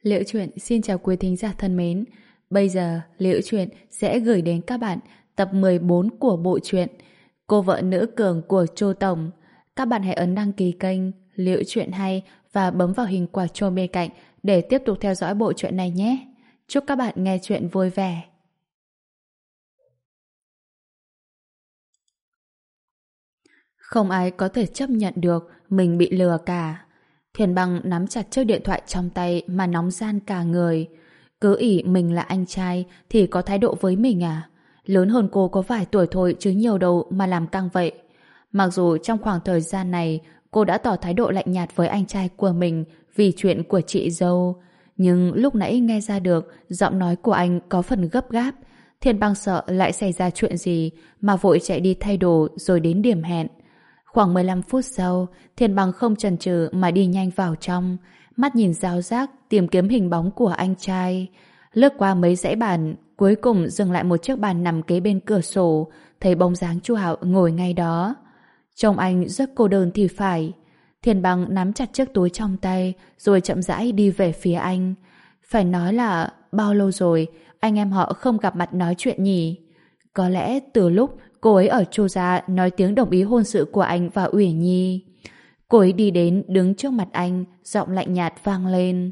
Liễu Chuyện xin chào quý thính giả thân mến. Bây giờ Liễu Chuyện sẽ gửi đến các bạn tập 14 của bộ truyện Cô vợ nữ cường của Chu Tổng. Các bạn hãy ấn đăng ký kênh Liễu Chuyện Hay và bấm vào hình quả chuông bên cạnh để tiếp tục theo dõi bộ truyện này nhé. Chúc các bạn nghe chuyện vui vẻ. Không ai có thể chấp nhận được mình bị lừa cả. Thiền Băng nắm chặt chiếc điện thoại trong tay mà nóng gian cả người. Cứ ỷ mình là anh trai thì có thái độ với mình à? Lớn hơn cô có vài tuổi thôi chứ nhiều đâu mà làm căng vậy. Mặc dù trong khoảng thời gian này cô đã tỏ thái độ lạnh nhạt với anh trai của mình vì chuyện của chị dâu, nhưng lúc nãy nghe ra được giọng nói của anh có phần gấp gáp. Thiền Băng sợ lại xảy ra chuyện gì mà vội chạy đi thay đồ rồi đến điểm hẹn. Khoảng 15 phút sau, Thiền Băng không chần chừ mà đi nhanh vào trong, mắt nhìn ráo rác tìm kiếm hình bóng của anh trai. Lướt qua mấy dãy bàn, cuối cùng dừng lại một chiếc bàn nằm kế bên cửa sổ, thấy bóng dáng Chu Hạo ngồi ngay đó. Trông anh rất cô đơn thì phải. Thiền Băng nắm chặt chiếc túi trong tay rồi chậm rãi đi về phía anh. Phải nói là bao lâu rồi anh em họ không gặp mặt nói chuyện nhỉ? Có lẽ từ lúc cô ấy ở Chu gia nói tiếng đồng ý hôn sự của anh và Uyển Nhi. Cô ấy đi đến đứng trước mặt anh, giọng lạnh nhạt vang lên.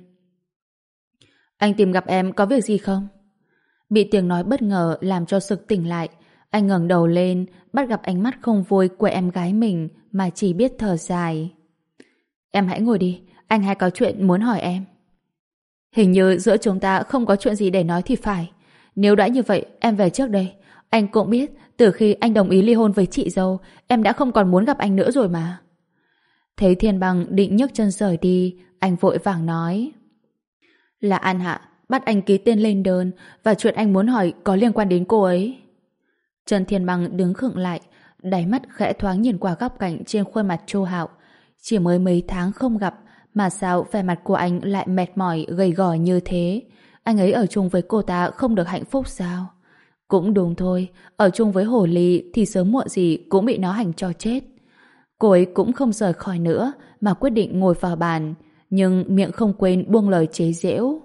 Anh tìm gặp em có việc gì không? Bị tiếng nói bất ngờ làm cho sực tỉnh lại. Anh ngẩng đầu lên, bắt gặp ánh mắt không vui của em gái mình mà chỉ biết thở dài. Em hãy ngồi đi, anh hay có chuyện muốn hỏi em. Hình như giữa chúng ta không có chuyện gì để nói thì phải. Nếu đã như vậy, em về trước đây. Anh cũng biết, từ khi anh đồng ý ly hôn với chị dâu, em đã không còn muốn gặp anh nữa rồi mà. Thấy Thiên Băng định nhấc chân rời đi, anh vội vàng nói. Là An Hạ bắt anh ký tên lên đơn và chuyện anh muốn hỏi có liên quan đến cô ấy. Trần Thiên Băng đứng khựng lại, đáy mắt khẽ thoáng nhìn qua góc cạnh trên khuôn mặt Chu Hạo. Chỉ mới mấy tháng không gặp mà sao vẻ mặt của anh lại mệt mỏi gầy gò như thế? Anh ấy ở chung với cô ta không được hạnh phúc sao? Cũng đúng thôi, ở chung với hồ ly thì sớm muộn gì cũng bị nó hành cho chết. Cô ấy cũng không rời khỏi nữa mà quyết định ngồi vào bàn, nhưng miệng không quên buông lời chế giễu.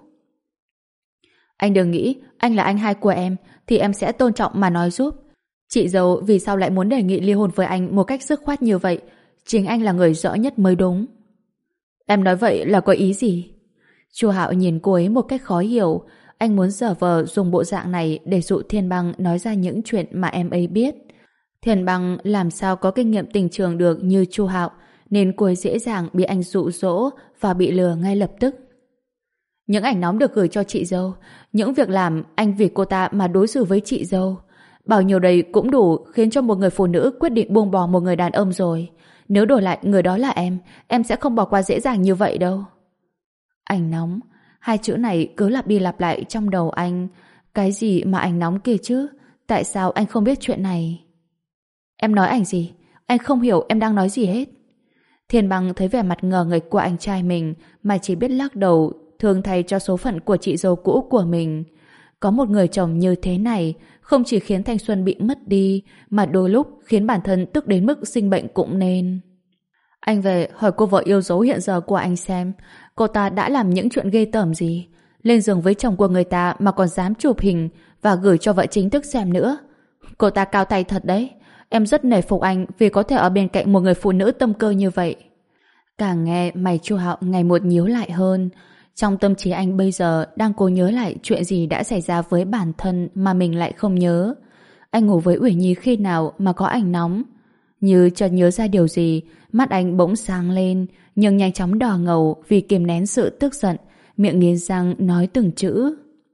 Anh đừng nghĩ anh là anh hai của em thì em sẽ tôn trọng mà nói giúp. Chị dâu vì sao lại muốn đề nghị ly hôn với anh một cách dứt khoát như vậy? Chính anh là người rõ nhất mới đúng. Em nói vậy là có ý gì? Chu Hạo nhìn cô ấy một cách khó hiểu. Anh muốn giở vờ dùng bộ dạng này để dụ Thiên Băng nói ra những chuyện mà em ấy biết. Thiên Băng làm sao có kinh nghiệm tình trường được như Chu Hạo, nên cô ấy dễ dàng bị anh dụ dỗ và bị lừa ngay lập tức. Những ảnh nóng được gửi cho chị dâu, những việc làm anh vì cô ta mà đối xử với chị dâu, bao nhiêu đây cũng đủ khiến cho một người phụ nữ quyết định buông bỏ một người đàn ông rồi. Nếu đổi lại người đó là em sẽ không bỏ qua dễ dàng như vậy đâu. Ảnh nóng, hai chữ này cứ lặp đi lặp lại trong đầu anh. Cái gì mà ảnh nóng kia chứ? Tại sao anh không biết chuyện này? Em nói ảnh gì? Anh không hiểu em đang nói gì hết. Thiên Băng thấy vẻ mặt ngờ nghệch của anh trai mình mà chỉ biết lắc đầu, thương thay cho số phận của chị dâu cũ của mình. Có một người chồng như thế này không chỉ khiến thanh xuân bị mất đi mà đôi lúc khiến bản thân tức đến mức sinh bệnh cũng nên. Anh về hỏi cô vợ yêu dấu hiện giờ của anh xem cô ta đã làm những chuyện ghê tởm gì. Lên giường với chồng của người ta mà còn dám chụp hình và gửi cho vợ chính thức xem nữa. Cô ta cao tay thật đấy. Em rất nể phục anh vì có thể ở bên cạnh một người phụ nữ tâm cơ như vậy. Càng nghe mày Chu Hạo ngày một nhíu lại hơn. Trong tâm trí anh bây giờ đang cố nhớ lại chuyện gì đã xảy ra với bản thân mà mình lại không nhớ. Anh ngủ với Uyển Nhi khi nào mà có ảnh nóng? Như chợt nhớ ra điều gì, mắt anh bỗng sáng lên, nhưng nhanh chóng đỏ ngầu vì kiềm nén sự tức giận, miệng nghiến răng nói từng chữ.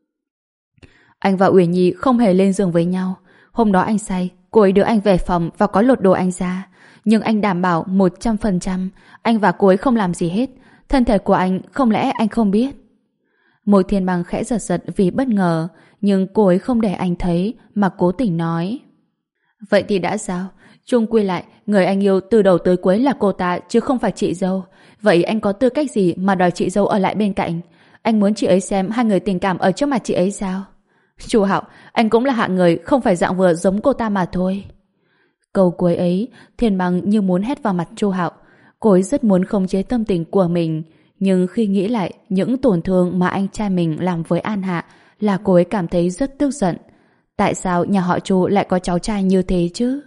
Anh và Uyển Nhi không hề lên giường với nhau. Hôm đó anh say, cô ấy đưa anh về phòng và có lột đồ anh ra. Nhưng anh đảm bảo 100% anh và cô ấy không làm gì hết. Thân thể của anh không lẽ anh không biết? Môi Thiên Băng khẽ giật giật vì bất ngờ, nhưng cô ấy không để anh thấy mà cố tình nói. Vậy thì đã sao? Chung quy lại, người anh yêu từ đầu tới cuối là cô ta chứ không phải chị dâu. Vậy anh có tư cách gì mà đòi chị dâu ở lại bên cạnh? Anh muốn chị ấy xem hai người tình cảm ở trước mặt chị ấy sao? Chu Hạo, anh cũng là hạng người không phải dạng vừa giống cô ta mà thôi. Câu cuối ấy, Thiên Băng như muốn hét vào mặt Chu Hạo. Cô ấy rất muốn khống chế tâm tình của mình, Nhưng khi nghĩ lại những tổn thương mà anh trai mình làm với An Hạ là cô ấy cảm thấy rất tức giận. Tại sao nhà họ Chu lại có cháu trai như thế chứ?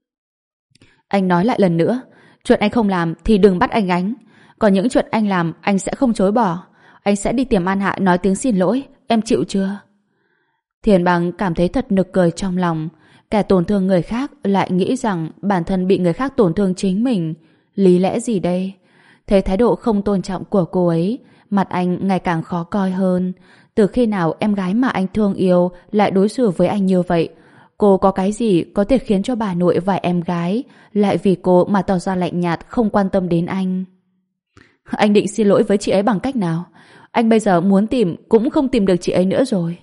Anh nói lại lần nữa, chuyện anh không làm thì đừng bắt anh gánh. Còn những chuyện anh làm anh sẽ không chối bỏ. Anh sẽ đi tìm An Hạ nói tiếng xin lỗi. Em chịu chưa? Thiền Bằng cảm thấy thật nực cười trong lòng. Kẻ tổn thương người khác lại nghĩ rằng bản thân bị người khác tổn thương chính mình. Lý lẽ gì đây? Thấy thái độ không tôn trọng của cô ấy, mặt anh ngày càng khó coi hơn. Từ khi nào em gái mà anh thương yêu lại đối xử với anh như vậy? Cô có cái gì có thể khiến cho bà nội và em gái lại vì cô mà tỏ ra lạnh nhạt, không quan tâm đến anh? Anh định xin lỗi với chị ấy bằng cách nào? Anh bây giờ muốn tìm cũng không tìm được chị ấy nữa rồi.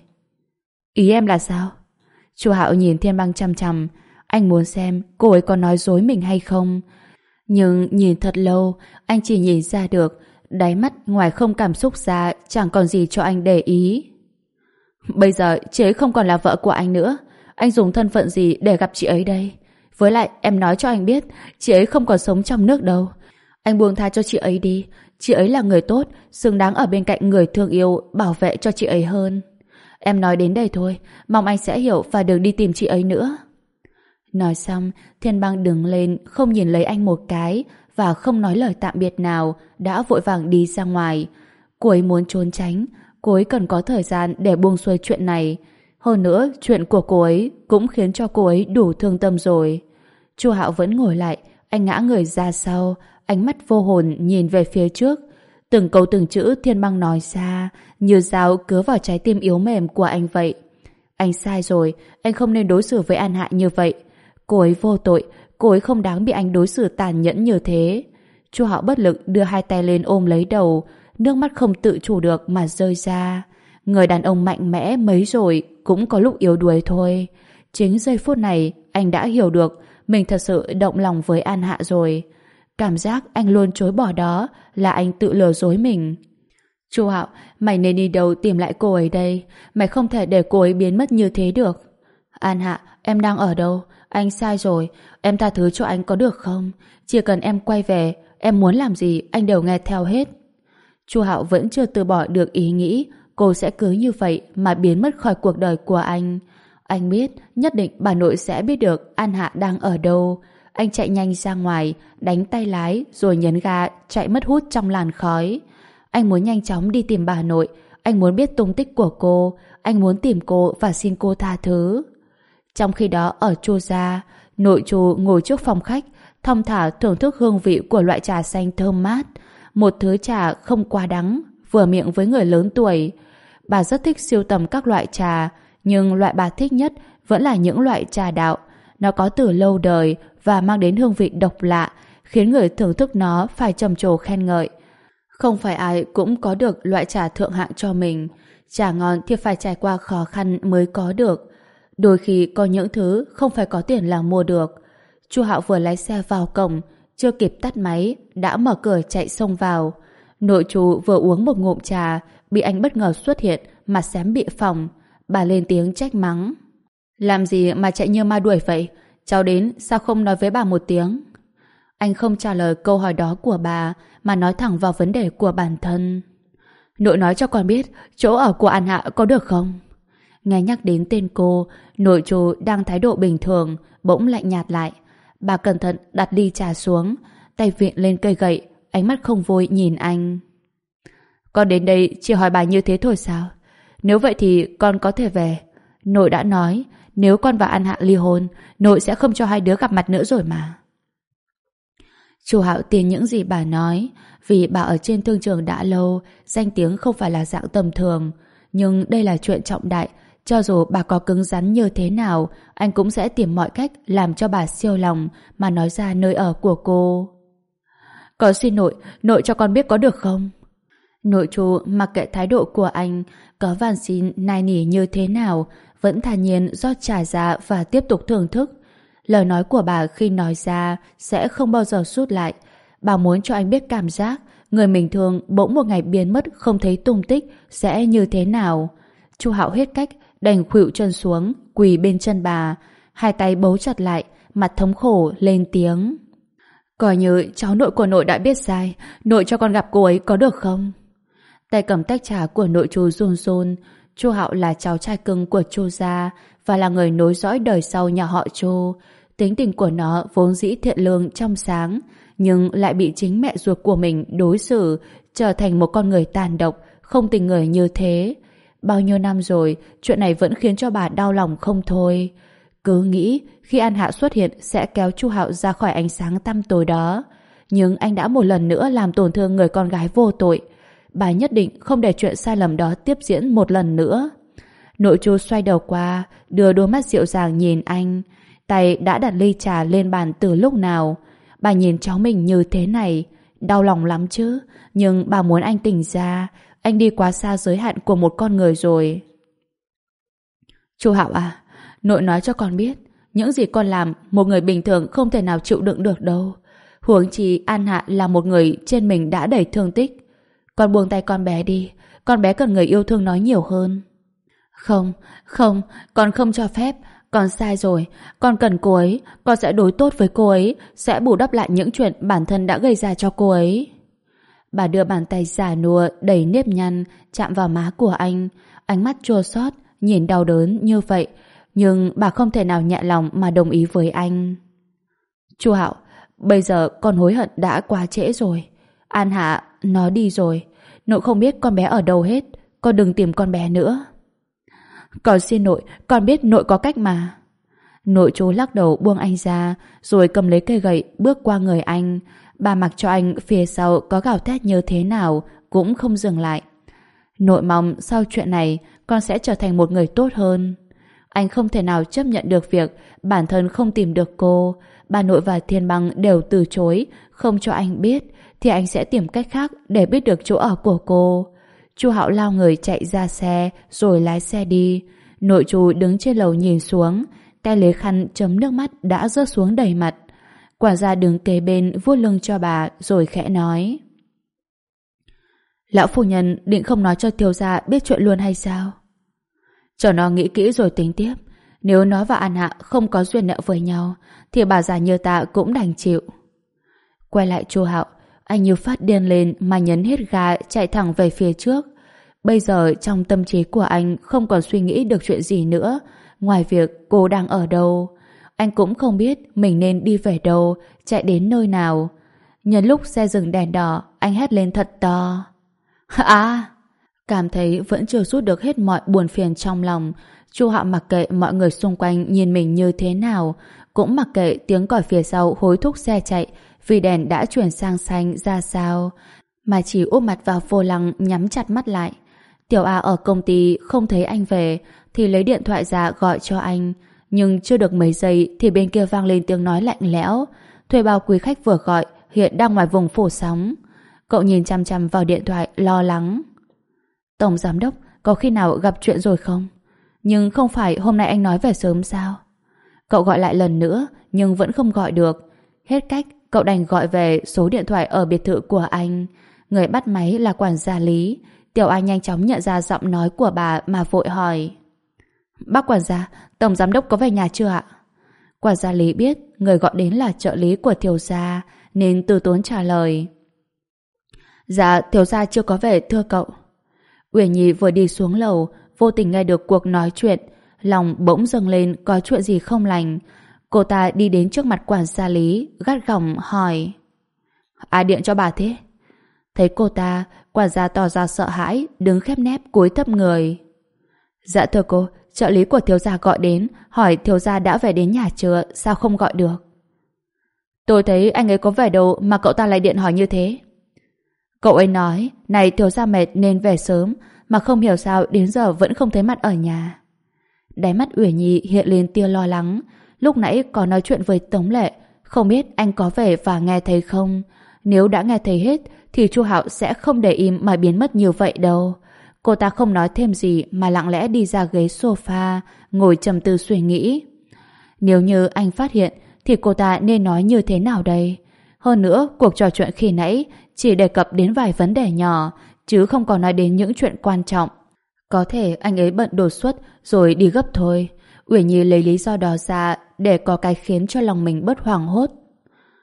Ý em là sao? Chu Hạo nhìn Thiên Băng chằm chằm. Anh muốn xem cô ấy có nói dối mình hay không. Nhưng nhìn thật lâu, anh chỉ nhìn ra được đáy mắt ngoài không cảm xúc ra chẳng còn gì cho anh để ý. Bây giờ chị ấy không còn là vợ của anh nữa. Anh dùng thân phận gì để gặp chị ấy đây? Với lại em nói cho anh biết chị ấy không còn sống trong nước đâu. Anh buông tha cho chị ấy đi. Chị ấy là người tốt, xứng đáng ở bên cạnh người thương yêu, bảo vệ cho chị ấy hơn. Em nói đến đây thôi, mong anh sẽ hiểu và đừng đi tìm chị ấy nữa. Nói xong, Thiên Băng đứng lên, không nhìn lấy anh một cái và không nói lời tạm biệt nào, đã vội vàng đi ra ngoài. Cô ấy muốn trốn tránh, cô ấy cần có thời gian để buông xuôi chuyện này. Hơn nữa, chuyện của cô ấy cũng khiến cho cô ấy đủ thương tâm rồi. Chu Hạo vẫn ngồi lại, anh ngã người ra sau, ánh mắt vô hồn nhìn về phía trước. Từng câu từng chữ Thiên Băng nói ra như dao cứa vào trái tim yếu mềm của anh vậy. Anh sai rồi, anh không nên đối xử với An Hạ như vậy. Cô ấy vô tội, cô ấy không đáng bị anh đối xử tàn nhẫn như thế. Chu Hạo bất lực đưa hai tay lên ôm lấy đầu, nước mắt không tự chủ được mà rơi ra. Người đàn ông mạnh mẽ mấy rồi cũng có lúc yếu đuối thôi. Chính giây phút này anh đã hiểu được mình thật sự động lòng với An Hạ rồi. Cảm giác anh luôn chối bỏ đó là anh tự lừa dối mình. Chu Hạo, mày nên đi đâu tìm lại cô ấy đây? Mày không thể để cô ấy biến mất như thế được. An Hạ, em đang ở đâu? Anh sai rồi, em tha thứ cho anh có được không? Chỉ cần em quay về, em muốn làm gì anh đều nghe theo hết. Chu Hạo vẫn chưa từ bỏ được ý nghĩ cô sẽ cứ như vậy mà biến mất khỏi cuộc đời của anh. Anh biết nhất định bà nội sẽ biết được An Hạ đang ở đâu. Anh chạy nhanh ra ngoài, đánh tay lái rồi nhấn ga chạy mất hút trong làn khói. Anh muốn nhanh chóng đi tìm bà nội. Anh muốn biết tung tích của cô. Anh muốn tìm cô và xin cô tha thứ. Trong khi đó ở Chu gia, nội Chu ngồi trước phòng khách, thong thả thưởng thức hương vị của loại trà xanh thơm mát. Một thứ trà không quá đắng, vừa miệng với người lớn tuổi. Bà rất thích sưu tầm các loại trà, nhưng loại bà thích nhất vẫn là những loại trà đạo. Nó có từ lâu đời và mang đến hương vị độc lạ, khiến người thưởng thức nó phải trầm trồ khen ngợi. Không phải ai cũng có được loại trà thượng hạng cho mình. Trà ngon thì phải trải qua khó khăn mới có được. Đôi khi có những thứ không phải có tiền là mua được. Chu Hạo vừa lái xe vào cổng, chưa kịp tắt máy, đã mở cửa chạy xông vào. Nội Chu vừa uống một ngụm trà, bị anh bất ngờ xuất hiện mà xém bị phỏng. Bà lên tiếng trách mắng. Làm gì mà chạy như ma đuổi vậy? Cháu đến sao không nói với bà một tiếng? Anh không trả lời câu hỏi đó của bà mà nói thẳng vào vấn đề của bản thân. Nội nói cho con biết chỗ ở của An Hạ có được không? Nghe nhắc đến tên cô, nội Chu đang thái độ bình thường bỗng lạnh nhạt lại. Bà cẩn thận đặt ly trà xuống, tay viện lên cây gậy, ánh mắt không vui nhìn anh. Con đến đây chỉ hỏi bà như thế thôi sao? Nếu vậy thì con có thể về. Nội đã nói nếu con và An Hạ ly hôn, nội sẽ không cho hai đứa gặp mặt nữa rồi mà. Chu Hạo tin những gì bà nói, vì bà ở trên thương trường đã lâu, danh tiếng không phải là dạng tầm thường. Nhưng đây là chuyện trọng đại, cho dù bà có cứng rắn như thế nào, anh cũng sẽ tìm mọi cách làm cho bà siêu lòng mà nói ra nơi ở của cô. Con xin nội cho con biết có được không? Nội Chu mặc kệ thái độ của anh, có van xin nài nỉ như thế nào, vẫn thản nhiên rót trà ra và tiếp tục thưởng thức. Lời nói của bà khi nói ra sẽ không bao giờ rút lại. Bà muốn cho anh biết cảm giác người mình thương bỗng một ngày biến mất không thấy tung tích sẽ như thế nào. Chu Hạo hết cách đành khuỵu chân xuống, quỳ bên chân bà, hai tay bấu chặt lại, mặt thống khổ lên tiếng. Coi như cháu nội của nội đã biết sai, nội cho con gặp cô ấy có được không? Tay cầm tách trà của nội chú run run. Chu Hạo là cháu trai cưng của Chu gia và là người nối dõi đời sau nhà họ Chu. Tính tình của nó vốn dĩ thiện lương trong sáng, nhưng lại bị chính mẹ ruột của mình đối xử trở thành một con người tàn độc, không tình người như thế. Bao nhiêu năm rồi, chuyện này vẫn khiến cho bà đau lòng không thôi. Cứ nghĩ khi An Hạ xuất hiện sẽ kéo Chu Hạo ra khỏi ánh sáng tăm tối đó. Nhưng anh đã một lần nữa làm tổn thương người con gái vô tội. Bà nhất định không để chuyện sai lầm đó tiếp diễn một lần nữa. Nội chú xoay đầu qua, đưa đôi mắt dịu dàng nhìn anh. Tay đã đặt ly trà lên bàn từ lúc nào. Bà nhìn cháu mình như thế này, đau lòng lắm chứ. Nhưng bà muốn anh tỉnh ra. Anh đi quá xa giới hạn của một con người rồi. Chu Hạo à, nội nói cho con biết, những gì con làm một người bình thường không thể nào chịu đựng được đâu. Huống chi An Hạ là một người trên mình đã đầy thương tích. Con buông tay con bé đi, con bé cần người yêu thương nói nhiều hơn. Không, không, con không cho phép. Con sai rồi, con cần cô ấy. Con sẽ đối tốt với cô ấy, sẽ bù đắp lại những chuyện bản thân đã gây ra cho cô ấy. Bà đưa bàn tay già nua đầy nếp nhăn chạm vào má của anh. Ánh mắt chua xót nhìn đau đớn như vậy. Nhưng bà không thể nào nhẹ lòng mà đồng ý với anh. Chu Hạo, bây giờ con hối hận đã quá trễ rồi. An Hạ, nó đi rồi. Nội không biết con bé ở đâu hết. Con đừng tìm con bé nữa. Con xin nội, con biết nội có cách mà. Nội chú lắc đầu buông anh ra, rồi cầm lấy cây gậy bước qua người anh. Bà mặc cho anh phía sau có gào thét như thế nào cũng không dừng lại. Nội mong sau chuyện này con sẽ trở thành một người tốt hơn. Anh không thể nào chấp nhận được việc bản thân không tìm được cô. Bà nội và Thiên Băng đều từ chối, không cho anh biết, thì anh sẽ tìm cách khác để biết được chỗ ở của cô. Chu Hạo lao người chạy ra xe rồi lái xe đi. Nội chú đứng trên lầu nhìn xuống, tay lấy khăn chấm nước mắt đã rớt xuống đầy mặt. Quản gia đứng kế bên vuốt lưng cho bà rồi khẽ nói: Lão phu nhân định không nói cho thiếu gia biết chuyện luôn hay sao? Cho nó nghĩ kỹ rồi tính tiếp. Nếu nó và An Hạ không có duyên nợ với nhau thì bà già như ta cũng đành chịu. Quay lại Chu Hạo, anh như phát điên lên mà nhấn hết ga chạy thẳng về phía trước. Bây giờ trong tâm trí của anh không còn suy nghĩ được chuyện gì nữa ngoài việc cô đang ở đâu. Anh cũng không biết mình nên đi về đâu, chạy đến nơi nào. Nhân lúc xe dừng đèn đỏ, anh hét lên thật to: À! Cảm thấy vẫn chưa rút được hết mọi buồn phiền trong lòng, Chu Hạo mặc kệ mọi người xung quanh nhìn mình như thế nào, cũng mặc kệ tiếng còi phía sau hối thúc xe chạy vì đèn đã chuyển sang xanh ra sao, mà chỉ úp mặt vào vô lăng nhắm chặt mắt lại. Tiểu A ở công ty không thấy anh về thì lấy điện thoại ra gọi cho anh, nhưng chưa được mấy giây thì bên kia vang lên tiếng nói lạnh lẽo: thuê bao quý khách vừa gọi hiện đang ngoài vùng phủ sóng. Cậu nhìn chăm chăm vào điện thoại lo lắng. Tổng giám đốc có khi nào gặp chuyện rồi không? Nhưng không phải hôm nay anh nói về sớm sao? Cậu gọi lại lần nữa nhưng vẫn không gọi được. Hết cách, cậu đành gọi về số điện thoại ở biệt thự của anh. Người bắt máy là quản gia Lý. Tiểu Anh nhanh chóng nhận ra giọng nói của bà mà vội hỏi: Bác quản gia, tổng giám đốc có về nhà chưa ạ? Quản gia Lý biết người gọi đến là trợ lý của thiếu gia nên từ tốn trả lời: Dạ, thiếu gia chưa có về thưa cậu. Uyển Nhi vừa đi xuống lầu, vô tình nghe được cuộc nói chuyện, lòng bỗng dâng lên có chuyện gì không lành. Cô ta đi đến trước mặt quản gia Lý, gắt gỏng hỏi: Ai điện cho bà thế? Thấy cô ta, quản gia tỏ ra sợ hãi, đứng khép nép cúi thấp người. Dạ thưa cô, trợ lý của thiếu gia gọi đến, hỏi thiếu gia đã về đến nhà chưa, sao không gọi được? Tôi thấy anh ấy có vẻ đâu mà cậu ta lại điện hỏi như thế. Cậu ấy nói, này thiếu gia mệt nên về sớm, mà không hiểu sao đến giờ vẫn không thấy mặt ở nhà. Đáy mắt Uyển Nhi hiện lên tia lo lắng. Lúc nãy có nói chuyện với Tống Lệ, không biết anh có về và nghe thấy không? Nếu đã nghe thấy hết thì Chu Hạo sẽ không để im mà biến mất như vậy đâu. Cô ta không nói thêm gì mà lặng lẽ đi ra ghế sofa, ngồi trầm tư suy nghĩ. Nếu như anh phát hiện thì cô ta nên nói như thế nào đây? Hơn nữa, cuộc trò chuyện khi nãy chỉ đề cập đến vài vấn đề nhỏ, chứ không có nói đến những chuyện quan trọng. Có thể anh ấy bận đột xuất rồi đi gấp thôi. Uyển Nhi lấy lý do đó ra để có cái khiến cho lòng mình bớt hoảng hốt.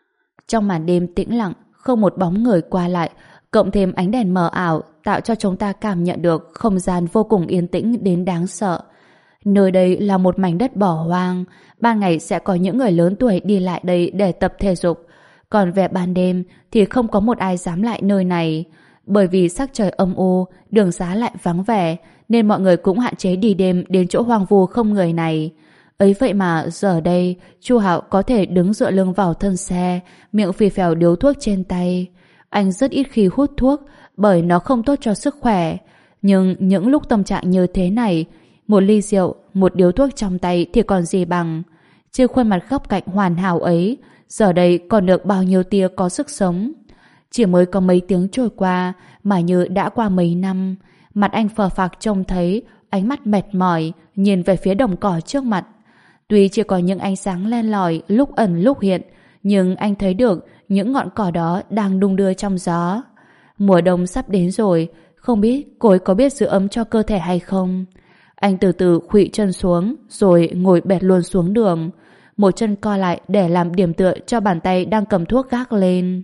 Trong màn đêm tĩnh lặng, không một bóng người qua lại, cộng thêm ánh đèn mờ ảo tạo cho chúng ta cảm nhận được không gian vô cùng yên tĩnh đến đáng sợ. Nơi đây là một mảnh đất bỏ hoang, ban ngày sẽ có những người lớn tuổi đi lại đây để tập thể dục, còn về ban đêm thì không có một ai dám lại nơi này. Bởi vì sắc trời âm u, đường xá lại vắng vẻ, nên mọi người cũng hạn chế đi đêm đến chỗ hoang vu không người này. Ấy vậy mà giờ đây, Chu Hạo có thể đứng dựa lưng vào thân xe, miệng phì phèo điếu thuốc trên tay. Anh rất ít khi hút thuốc, bởi nó không tốt cho sức khỏe. Nhưng những lúc tâm trạng như thế này, một ly rượu, một điếu thuốc trong tay thì còn gì bằng. Trên khuôn mặt góc cạnh hoàn hảo ấy, giờ đây còn được bao nhiêu tia có sức sống. Chỉ mới có mấy tiếng trôi qua mà như đã qua mấy năm. Mặt anh phờ phạc trông thấy, ánh mắt mệt mỏi, nhìn về phía đồng cỏ trước mặt. Tuy chỉ có những ánh sáng len lỏi lúc ẩn lúc hiện, nhưng anh thấy được những ngọn cỏ đó đang đung đưa trong gió. Mùa đông sắp đến rồi, không biết cô ấy có biết giữ ấm cho cơ thể hay không. Anh từ từ khuỵu chân xuống, rồi ngồi bệt luôn xuống đường. Một chân co lại để làm điểm tựa cho bàn tay đang cầm thuốc gác lên.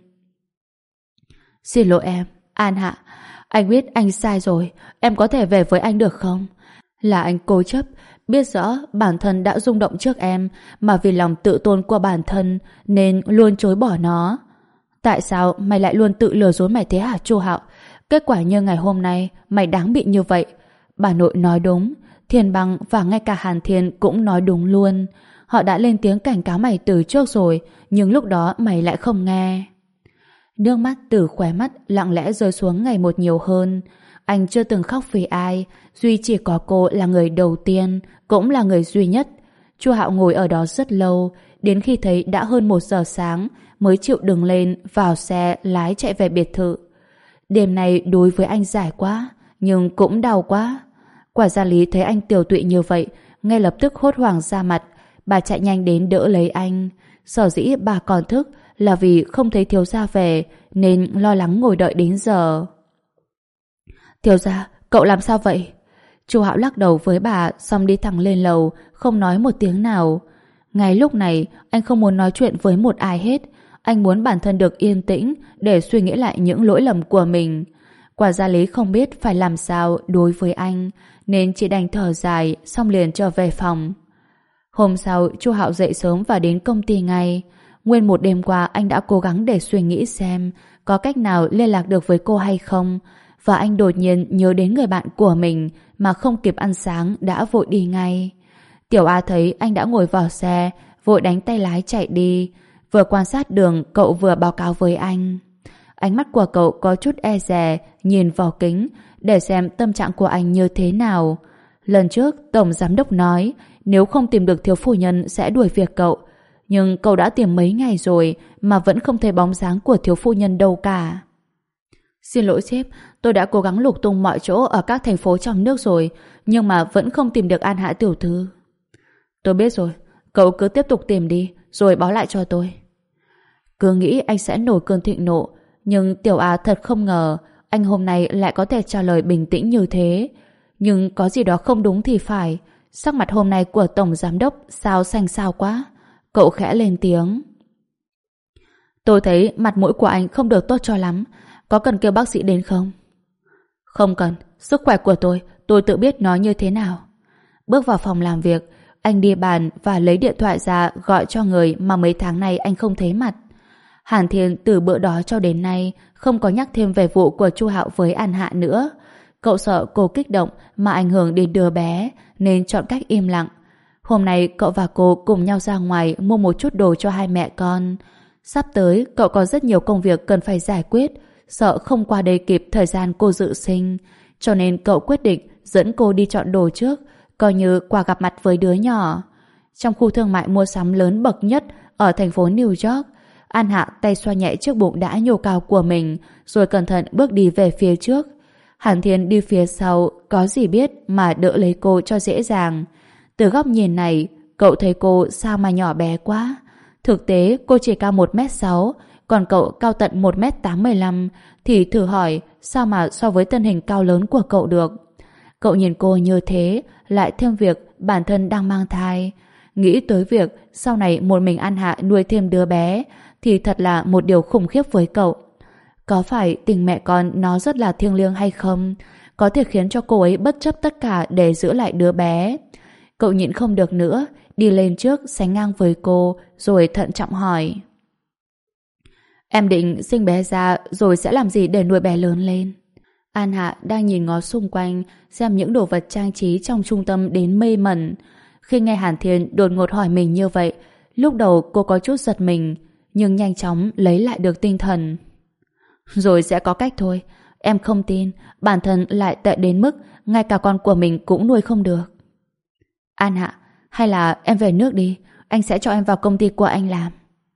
Xin lỗi em, An Hạ. Anh biết anh sai rồi, em có thể về với anh được không? Là anh cố chấp, biết rõ bản thân đã rung động trước em, mà vì lòng tự tôn của bản thân nên luôn chối bỏ nó. Tại sao mày lại luôn tự lừa dối mày thế hả Chu Hạo? Kết quả như ngày hôm nay mày đáng bị như vậy. Bà nội nói đúng, Thiên Băng và ngay cả Hàn Thiên cũng nói đúng luôn. Họ đã lên tiếng cảnh cáo mày từ trước rồi, nhưng lúc đó mày lại không nghe. Nước mắt từ khóe mắt lặng lẽ rơi xuống ngày một nhiều hơn. Anh chưa từng khóc vì ai, duy chỉ có cô là người đầu tiên, cũng là người duy nhất. Chu Hạo ngồi ở đó rất lâu, đến khi thấy đã hơn 1 giờ sáng mới chịu đứng lên vào xe lái chạy về biệt thự. Đêm này đối với anh dài quá, nhưng cũng đau quá. Quả gia lý thấy anh tiều tụy như vậy, ngay lập tức hốt hoảng ra mặt. Bà chạy nhanh đến đỡ lấy anh. Sở dĩ bà còn thức là vì không thấy thiếu gia về, nên lo lắng ngồi đợi đến giờ. Thiếu gia, cậu làm sao vậy? Chu Hạo lắc đầu với bà, xong đi thẳng lên lầu, không nói một tiếng nào. Ngay lúc này, anh không muốn nói chuyện với một ai hết. Anh muốn bản thân được yên tĩnh để suy nghĩ lại những lỗi lầm của mình. Quả gia lý không biết phải làm sao đối với anh, nên chỉ đành thở dài, xong liền trở về phòng. Hôm sau, Chu Hạo dậy sớm và đến công ty ngay. Nguyên một đêm qua anh đã cố gắng để suy nghĩ xem có cách nào liên lạc được với cô hay không, và anh đột nhiên nhớ đến người bạn của mình mà không kịp ăn sáng đã vội đi ngay. Tiểu A thấy anh đã ngồi vào xe, vội đánh tay lái chạy đi. Vừa quan sát đường, cậu vừa báo cáo với anh. Ánh mắt của cậu có chút e dè, nhìn vào kính để xem tâm trạng của anh như thế nào. Lần trước, Tổng Giám đốc nói nếu không tìm được thiếu phu nhân sẽ đuổi việc cậu. Nhưng cậu đã tìm mấy ngày rồi mà vẫn không thấy bóng dáng của thiếu phu nhân đâu cả. Xin lỗi sếp, tôi đã cố gắng lục tung mọi chỗ ở các thành phố trong nước rồi, nhưng mà vẫn không tìm được An Hạ tiểu thư. Tôi biết rồi, cậu cứ tiếp tục tìm đi, rồi báo lại cho tôi. Cứ nghĩ anh sẽ nổi cơn thịnh nộ, nhưng Tiểu Á thật không ngờ anh hôm nay lại có thể trả lời bình tĩnh như thế. Nhưng có gì đó không đúng thì phải. Sắc mặt hôm nay của Tổng Giám đốc sao xanh xao quá. Cậu khẽ lên tiếng. Tôi thấy mặt mũi của anh không được tốt cho lắm. Có cần kêu bác sĩ đến không? Không cần, sức khỏe của tôi tự biết nói như thế nào. Bước vào phòng làm việc, anh đi bàn và lấy điện thoại ra gọi cho người mà mấy tháng nay anh không thấy mặt. Hàn Thiên từ bữa đó cho đến nay không có nhắc thêm về vụ của Chu Hạo với An Hạ nữa. Cậu sợ cô kích động mà ảnh hưởng đến đứa bé nên chọn cách im lặng. Hôm nay cậu và cô cùng nhau ra ngoài mua một chút đồ cho hai mẹ con. Sắp tới cậu có rất nhiều công việc cần phải giải quyết, sợ không qua đây kịp thời gian cô dự sinh, cho nên cậu quyết định dẫn cô đi chọn đồ trước, coi như quà gặp mặt với đứa nhỏ. Trong khu thương mại mua sắm lớn bậc nhất ở thành phố New York, An Hạ tay xoa nhẹ chiếc bụng đã nhô cao của mình, rồi cẩn thận bước đi về phía trước. Hàn Thiên đi phía sau, có gì biết mà đỡ lấy cô cho dễ dàng. Từ góc nhìn này, cậu thấy cô sao mà nhỏ bé quá. Thực tế cô chỉ cao 1m6, còn cậu cao tận 1m85, thì thử hỏi sao mà so với thân hình cao lớn của cậu được. Cậu nhìn cô như thế, lại thêm việc bản thân đang mang thai. Nghĩ tới việc sau này một mình An Hạ nuôi thêm đứa bé, thì thật là một điều khủng khiếp với cậu. Có phải tình mẹ con nó rất là thiêng liêng hay không? Có thể khiến cho cô ấy bất chấp tất cả để giữ lại đứa bé. Cậu nhịn không được nữa, đi lên trước sánh ngang với cô, rồi thận trọng hỏi. Em định sinh bé ra rồi sẽ làm gì để nuôi bé lớn lên? An Hạ đang nhìn ngó xung quanh, xem những đồ vật trang trí trong trung tâm đến mê mẩn. Khi nghe Hàn Thiên đột ngột hỏi mình như vậy, lúc đầu cô có chút giật mình, nhưng nhanh chóng lấy lại được tinh thần. Rồi sẽ có cách thôi. Em không tin, bản thân lại tệ đến mức ngay cả con của mình cũng nuôi không được. An Hạ, hay là em về nước đi, anh sẽ cho em vào công ty của anh làm.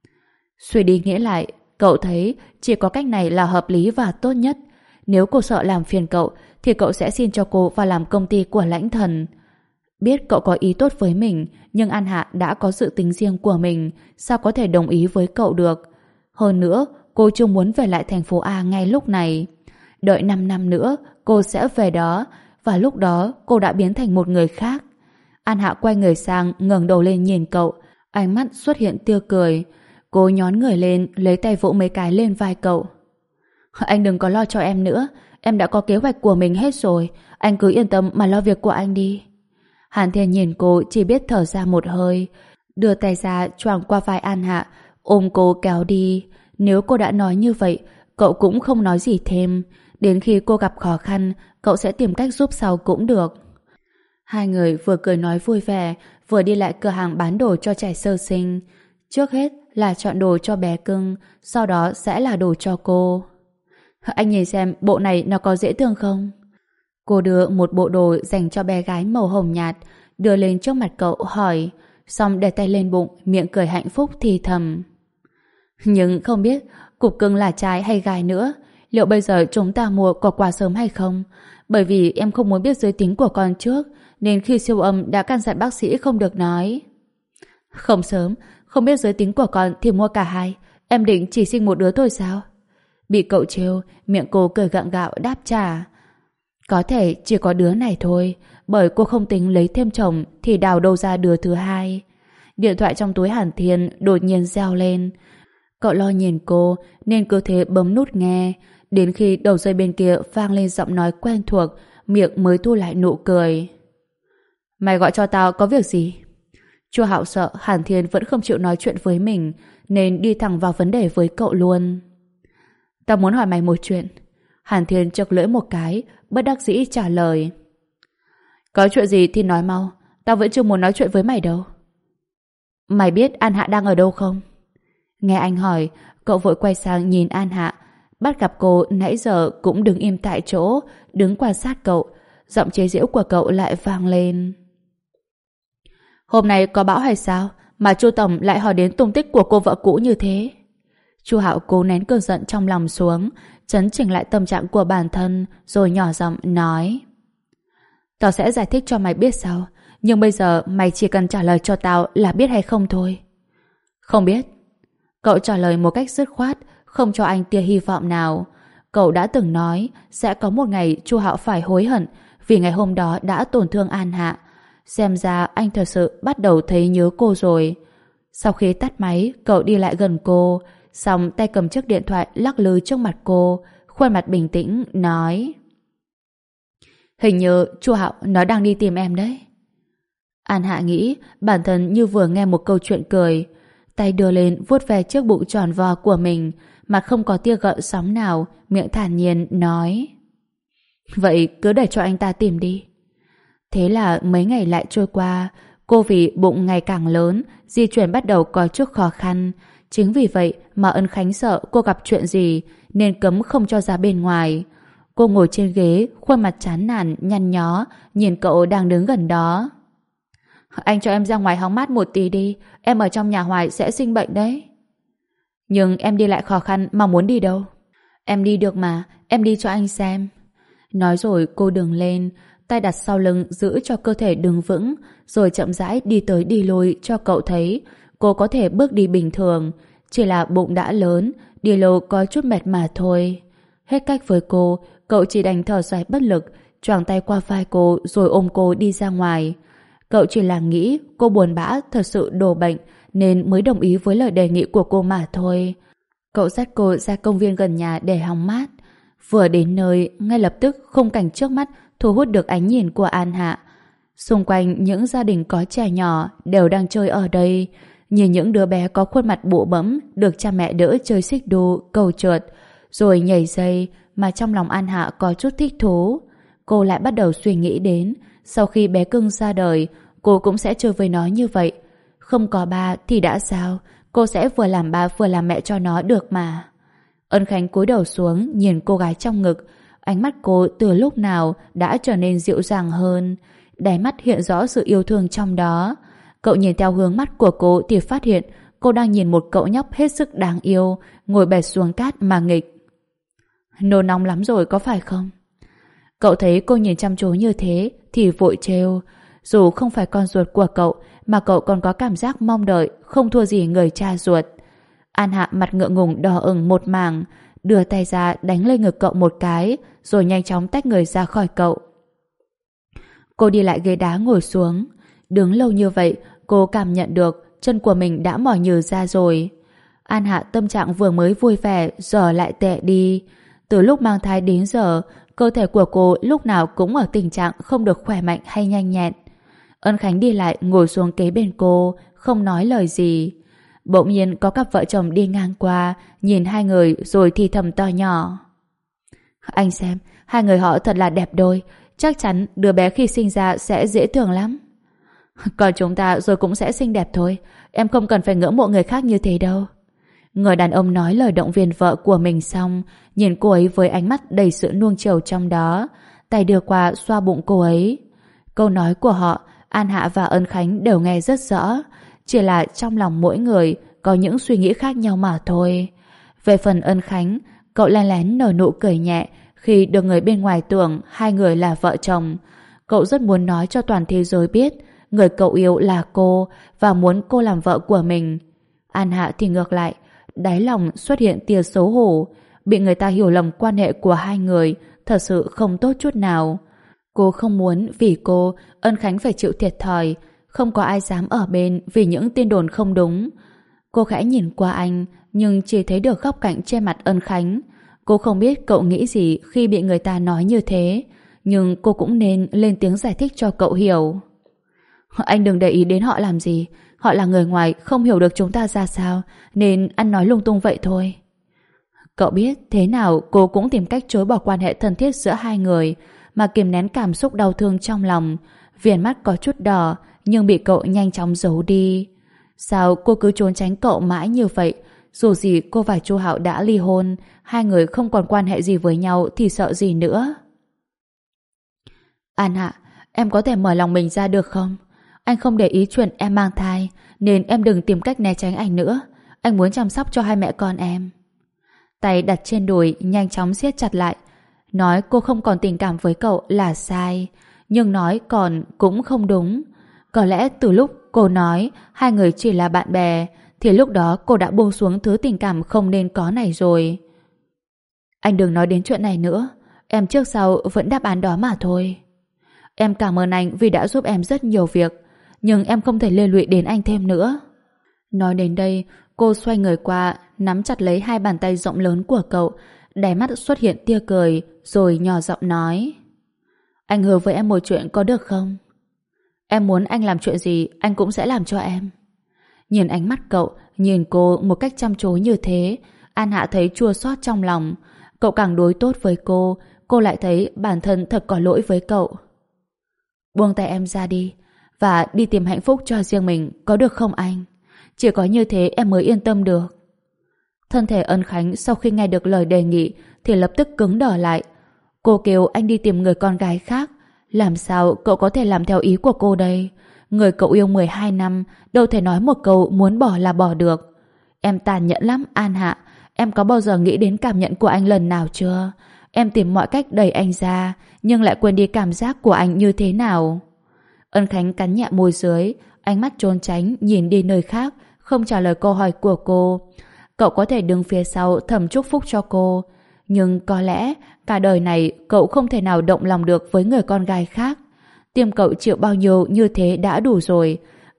Suy đi nghĩ lại, cậu thấy chỉ có cách này là hợp lý và tốt nhất. Nếu cô sợ làm phiền cậu, thì cậu sẽ xin cho cô vào làm công ty của Lãnh Thần. Biết cậu có ý tốt với mình, nhưng An Hạ đã có dự tính riêng của mình, sao có thể đồng ý với cậu được. Hơn nữa, cô chưa muốn về lại thành phố A ngay lúc này. Đợi 5 năm nữa, cô sẽ về đó, và lúc đó cô đã biến thành một người khác. An Hạ quay người sang, ngẩng đầu lên nhìn cậu, ánh mắt xuất hiện tia cười. Cô nhón người lên, lấy tay vỗ mấy cái lên vai cậu. Anh đừng có lo cho em nữa, em đã có kế hoạch của mình hết rồi, anh cứ yên tâm mà lo việc của anh đi. Hàn Thiên nhìn cô chỉ biết thở ra một hơi, đưa tay ra choàng qua vai An Hạ, ôm cô kéo đi. Nếu cô đã nói như vậy, cậu cũng không nói gì thêm. Đến khi cô gặp khó khăn, cậu sẽ tìm cách giúp sau cũng được. Hai người vừa cười nói vui vẻ, vừa đi lại cửa hàng bán đồ cho trẻ sơ sinh. Trước hết là chọn đồ cho bé cưng, sau đó sẽ là đồ cho cô. Anh nhìn xem bộ này nó có dễ thương không? Cô đưa một bộ đồ dành cho bé gái màu hồng nhạt, đưa lên trước mặt cậu hỏi, xong để tay lên bụng, miệng cười hạnh phúc thì thầm. Nhưng không biết cục cưng là trai hay gái nữa, liệu bây giờ chúng ta mua có quá sớm hay không? Bởi vì em không muốn biết giới tính của con trước, nên khi siêu âm đã căn dặn bác sĩ không được nói. Không sớm, không biết giới tính của con thì mua cả hai. Em định chỉ sinh một đứa thôi sao? Bị cậu trêu, miệng cô cười gượng gạo đáp trả. Có thể chỉ có đứa này thôi, bởi cô không tính lấy thêm chồng thì đào đâu ra đứa thứ hai. Điện thoại trong túi Hàn Thiên đột nhiên reo lên. Cậu lo nhìn cô nên cứ thế bấm nút nghe, đến khi đầu dây bên kia vang lên giọng nói quen thuộc, miệng mới thu lại nụ cười. Mày gọi cho tao có việc gì? Chu Hạo sợ Hàn Thiên vẫn không chịu nói chuyện với mình, nên đi thẳng vào vấn đề với cậu luôn. Tao muốn hỏi mày một chuyện. Hàn Thiên chật lưỡi một cái, bất đắc dĩ trả lời. Có chuyện gì thì nói mau, tao vẫn chưa muốn nói chuyện với mày đâu. Mày biết An Hạ đang ở đâu không? Nghe anh hỏi, cậu vội quay sang nhìn An Hạ, bắt gặp cô nãy giờ cũng đứng im tại chỗ, đứng quan sát cậu. Giọng chế giễu của cậu lại vang lên. Hôm nay có bão hay sao mà Chu tổng lại hỏi đến tung tích của cô vợ cũ như thế? Chu Hạo cố nén cơn giận trong lòng xuống, chấn chỉnh lại tâm trạng của bản thân, rồi nhỏ giọng nói. Tao sẽ giải thích cho mày biết sau, nhưng bây giờ mày chỉ cần trả lời cho tao là biết hay không thôi. Không biết. Cậu trả lời một cách dứt khoát, không cho anh tia hy vọng nào. Cậu đã từng nói sẽ có một ngày Chu Hạo phải hối hận vì ngày hôm đó đã tổn thương An Hạ. Xem ra anh thật sự bắt đầu thấy nhớ cô rồi. Sau khi tắt máy, cậu đi lại gần cô, xong tay cầm chiếc điện thoại lắc lư trước mặt cô, khuôn mặt bình tĩnh nói. Hình như Chu Hạo nó đang đi tìm em đấy. An Hạ nghĩ bản thân như vừa nghe một câu chuyện cười, tay đưa lên vuốt ve chiếc bụng tròn vo của mình mà không có tia gợn sóng nào, miệng thản nhiên nói. Vậy cứ để cho anh ta tìm đi. Thế là mấy ngày lại trôi qua, cô vì bụng ngày càng lớn, di chuyển bắt đầu có chút khó khăn. Chính vì vậy mà Ân Khánh sợ cô gặp chuyện gì nên cấm không cho ra bên ngoài. Cô ngồi trên ghế, khuôn mặt chán nản, nhăn nhó, nhìn cậu đang đứng gần đó. Anh cho em ra ngoài hóng mát một tí đi, em ở trong nhà hoài sẽ sinh bệnh đấy. Nhưng em đi lại khó khăn mà muốn đi đâu? Em đi được mà, em đi cho anh xem. Nói rồi cô đứng lên, tay đặt sau lưng giữ cho cơ thể đứng vững, rồi chậm rãi đi tới đi lui cho cậu thấy cô có thể bước đi bình thường, chỉ là bụng đã lớn, đi lâu có chút mệt mà thôi. Hết cách với cô, cậu chỉ đành thở dài bất lực, choàng tay qua vai cô rồi ôm cô đi ra ngoài. Cậu chỉ là nghĩ cô buồn bã thật sự đổ bệnh nên mới đồng ý với lời đề nghị của cô mà thôi. Cậu dắt cô ra công viên gần nhà để hóng mát. Vừa đến nơi, ngay lập tức khung cảnh trước mắt thu hút được ánh nhìn của An Hạ. Xung quanh những gia đình có trẻ nhỏ đều đang chơi ở đây. Nhìn những đứa bé có khuôn mặt bụ bẫm được cha mẹ đỡ chơi xích đu, cầu trượt, rồi nhảy dây, mà trong lòng An Hạ có chút thích thú. Cô lại bắt đầu suy nghĩ đến sau khi bé cưng ra đời, cô cũng sẽ chơi với nó như vậy. Không có ba thì đã sao, cô sẽ vừa làm ba vừa làm mẹ cho nó được mà. Ân Khánh cúi đầu xuống nhìn cô gái trong ngực. Ánh mắt cô từ lúc nào đã trở nên dịu dàng hơn, đáy mắt hiện rõ sự yêu thương trong đó. Cậu nhìn theo hướng mắt của cô thì phát hiện cô đang nhìn một cậu nhóc hết sức đáng yêu ngồi bệt xuống cát mà nghịch. Nôn nóng lắm rồi có phải không? Cậu thấy cô nhìn chăm chú như thế thì vội trêu. Dù không phải con ruột của cậu mà cậu còn có cảm giác mong đợi không thua gì người cha ruột. An Hạ mặt ngượng ngùng đỏ ửng một mảng, đưa tay ra đánh lên ngực cậu một cái rồi nhanh chóng tách người ra khỏi cậu. Cô đi lại ghế đá ngồi xuống. Đứng lâu như vậy cô cảm nhận được chân của mình đã mỏi nhừ ra rồi. An Hạ tâm trạng vừa mới vui vẻ giờ lại tệ đi. Từ lúc mang thai đến giờ, cơ thể của cô lúc nào cũng ở tình trạng không được khỏe mạnh hay nhanh nhẹn. Ân Khánh đi lại ngồi xuống kế bên cô, không nói lời gì. Bỗng nhiên có cặp vợ chồng đi ngang qua, nhìn hai người rồi thì thầm to nhỏ. Anh xem, hai người họ thật là đẹp đôi, chắc chắn đứa bé khi sinh ra sẽ dễ thương lắm. Còn chúng ta rồi cũng sẽ xinh đẹp thôi, em không cần phải ngưỡng mộ người khác như thế đâu. Người đàn ông nói lời động viên vợ của mình xong, nhìn cô ấy với ánh mắt đầy sự nuông chiều trong đó, tay đưa qua xoa bụng cô ấy. Câu nói của họ, An Hạ và Ân Khánh đều nghe rất rõ, chỉ là trong lòng mỗi người có những suy nghĩ khác nhau mà thôi. Về phần Ân Khánh, cậu lén lén nở nụ cười nhẹ khi được người bên ngoài tưởng hai người là vợ chồng. Cậu rất muốn nói cho toàn thế giới biết người cậu yêu là cô và muốn cô làm vợ của mình. An Hạ thì ngược lại, đáy lòng xuất hiện tia xấu hổ, bị người ta hiểu lầm quan hệ của hai người thật sự không tốt chút nào. Cô không muốn vì cô, Ân Khánh phải chịu thiệt thòi, không có ai dám ở bên vì những tin đồn không đúng. Cô khẽ nhìn qua anh, nhưng chỉ thấy được góc cạnh trên mặt Ân Khánh. Cô không biết cậu nghĩ gì khi bị người ta nói như thế, nhưng cô cũng nên lên tiếng giải thích cho cậu hiểu. Anh đừng để ý đến họ làm gì, họ là người ngoài không hiểu được chúng ta ra sao, nên ăn nói lung tung vậy thôi. Cậu biết thế nào cô cũng tìm cách chối bỏ quan hệ thân thiết giữa hai người, mà kìm nén cảm xúc đau thương trong lòng. Viền mắt có chút đỏ, nhưng bị cậu nhanh chóng giấu đi. Sao cô cứ trốn tránh cậu mãi như vậy? Dù gì cô và Chu Hạo đã ly hôn, hai người không còn quan hệ gì với nhau thì sợ gì nữa. An Hạ, em có thể mở lòng mình ra được không? Anh không để ý chuyện em mang thai, nên em đừng tìm cách né tránh anh nữa. Anh muốn chăm sóc cho hai mẹ con em. Tay đặt trên đùi nhanh chóng siết chặt lại. Nói cô không còn tình cảm với cậu là sai, nhưng nói còn cũng không đúng. Có lẽ từ lúc cô nói hai người chỉ là bạn bè thì lúc đó cô đã buông xuống thứ tình cảm không nên có này rồi. Anh đừng nói đến chuyện này nữa, em trước sau vẫn đáp án đó mà thôi. Em cảm ơn anh vì đã giúp em rất nhiều việc, nhưng em không thể liên lụy đến anh thêm nữa. Nói đến đây, cô xoay người qua, nắm chặt lấy hai bàn tay rộng lớn của cậu, đáy mắt xuất hiện tia cười, rồi nhỏ giọng nói. Anh hứa với em một chuyện có được không? Em muốn anh làm chuyện gì, anh cũng sẽ làm cho em. Nhìn ánh mắt cậu, nhìn cô một cách chăm chú như thế, An Hạ thấy chua xót trong lòng. Cậu càng đối tốt với cô lại thấy bản thân thật có lỗi với cậu. Buông tay em ra đi, và đi tìm hạnh phúc cho riêng mình, có được không anh? Chỉ có như thế em mới yên tâm được. Thân thể Ân Khánh sau khi nghe được lời đề nghị thì lập tức cứng đờ lại. Cô kêu anh đi tìm người con gái khác. Làm sao cậu có thể làm theo ý của cô đây? Người cậu yêu 12 năm, đâu thể nói một câu muốn bỏ là bỏ được. Em tàn nhẫn lắm, An Hạ. Em có bao giờ nghĩ đến cảm nhận của anh lần nào chưa? Em tìm mọi cách đẩy anh ra, nhưng lại quên đi cảm giác của anh như thế nào. Ân Khánh cắn nhẹ môi dưới, ánh mắt trốn tránh nhìn đi nơi khác, không trả lời câu hỏi của cô. Cậu có thể đứng phía sau thầm chúc phúc cho cô, nhưng có lẽ cả đời này cậu không thể nào động lòng được với người con gái khác. Tim cậu chịu bao nhiêu như thế đã đủ rồi.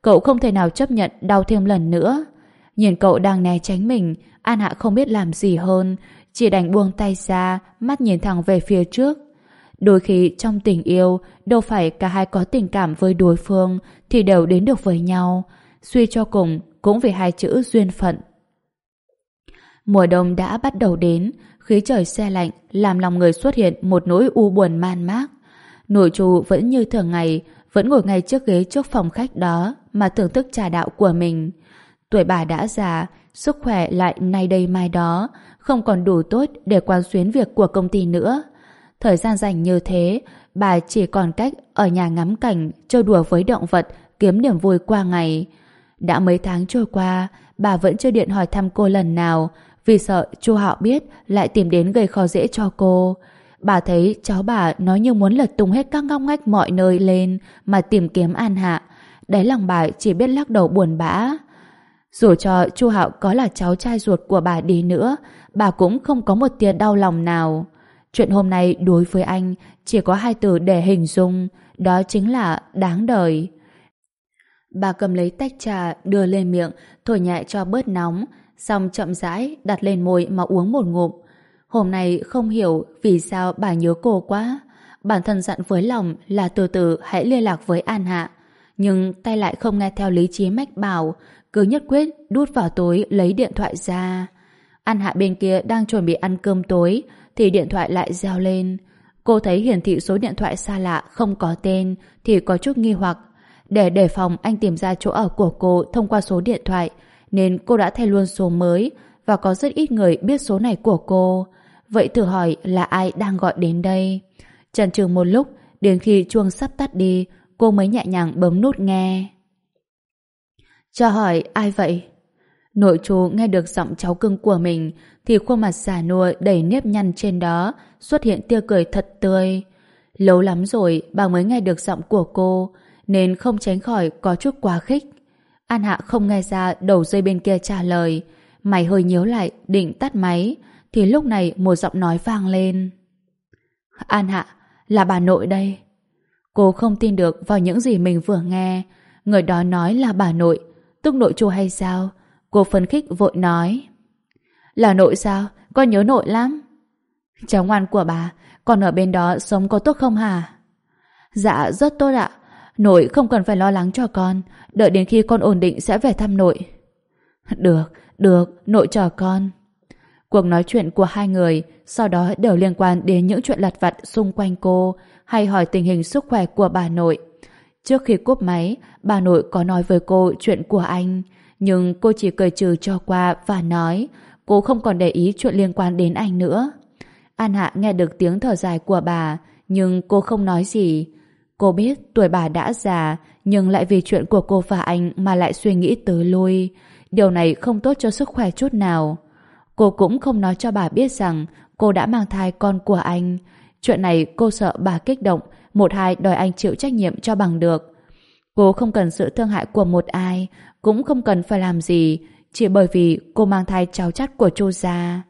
Cậu không thể nào chấp nhận đau thêm lần nữa. Nhìn cậu đang né tránh mình, An Hạ không biết làm gì hơn, chỉ đành buông tay ra, mắt nhìn thẳng về phía trước. Đôi khi trong tình yêu, đâu phải cả hai có tình cảm với đối phương thì đều đến được với nhau. Suy cho cùng, cũng vì hai chữ duyên phận. Mùa đông đã bắt đầu đến, khí trời se lạnh làm lòng người xuất hiện một nỗi u buồn man mác. Nội Chu vẫn như thường ngày, vẫn ngồi ngay trước ghế trước phòng khách đó mà thưởng thức trà đạo của mình. Tuổi bà đã già, sức khỏe lại nay đây mai đó, không còn đủ tốt để quán xuyến việc của công ty nữa. Thời gian rảnh như thế, bà chỉ còn cách ở nhà ngắm cảnh, chơi đùa với động vật, kiếm niềm vui qua ngày. Đã mấy tháng trôi qua, bà vẫn chưa điện hỏi thăm cô lần nào, vì sợ Chu Hạo biết lại tìm đến gây khó dễ cho cô. Bà thấy cháu bà nói như muốn lật tung hết các ngóc ngách mọi nơi lên mà tìm kiếm An Hạ. Đáy lòng bà chỉ biết lắc đầu buồn bã. Dù cho Chu Hạo có là cháu trai ruột của bà đi nữa, bà cũng không có một tia đau lòng nào. Chuyện hôm nay đối với anh chỉ có hai từ để hình dung, đó chính là đáng đời. Bà cầm lấy tách trà đưa lên miệng, thổi nhẹ cho bớt nóng, xong chậm rãi đặt lên môi mà uống một ngụm. Hôm nay không hiểu vì sao bà nhớ cô quá. Bản thân dặn với lòng là từ từ hãy liên lạc với An Hạ, nhưng tay lại không nghe theo lý trí mách bảo, cứ nhất quyết đút vào túi lấy điện thoại ra. An Hạ bên kia đang chuẩn bị ăn cơm tối thì điện thoại lại reo lên. Cô thấy hiển thị số điện thoại xa lạ không có tên thì có chút nghi hoặc. Để đề phòng anh tìm ra chỗ ở của cô thông qua số điện thoại, nên cô đã thay luôn số mới, và có rất ít người biết số này của cô. Vậy thử hỏi là ai đang gọi đến đây? Chần chừ một lúc, đến khi chuông sắp tắt đi, cô mới nhẹ nhàng bấm nút nghe. Cho hỏi ai vậy? Nội Chu nghe được giọng cháu cưng của mình thì khuôn mặt già nua đầy nếp nhăn trên đó xuất hiện tia cười thật tươi. Lâu lắm rồi bà mới nghe được giọng của cô, nên không tránh khỏi có chút quá khích. An Hạ không nghe ra đầu dây bên kia trả lời, mày hơi nhíu lại định tắt máy, thì lúc này một giọng nói vang lên. An Hạ, là bà nội đây. Cô không tin được vào những gì mình vừa nghe. Người đó nói là bà nội, tức Nội Chu hay sao? Cô phấn khích vội nói. Là nội sao? Con nhớ nội lắm. Cháu ngoan của bà, con ở bên đó sống có tốt không hả? Dạ rất tốt ạ. Nội không cần phải lo lắng cho con, đợi đến khi con ổn định sẽ về thăm nội. Được, nội chờ con. Cuộc nói chuyện của hai người sau đó đều liên quan đến những chuyện lặt vặt xung quanh cô, hay hỏi tình hình sức khỏe của bà nội. Trước khi cúp máy, bà nội có nói với cô chuyện của anh, nhưng cô chỉ cười trừ cho qua và nói cô không còn để ý chuyện liên quan đến anh nữa. An Hạ nghe được tiếng thở dài của bà, nhưng cô không nói gì. Cô biết tuổi bà đã già, nhưng lại vì chuyện của cô và anh mà lại suy nghĩ tới lui. Điều này không tốt cho sức khỏe chút nào. Cô cũng không nói cho bà biết rằng cô đã mang thai con của anh. Chuyện này cô sợ bà kích động, một hai đòi anh chịu trách nhiệm cho bằng được. Cô không cần sự thương hại của một ai, cũng không cần phải làm gì, chỉ bởi vì cô mang thai cháu chắt của Chu gia.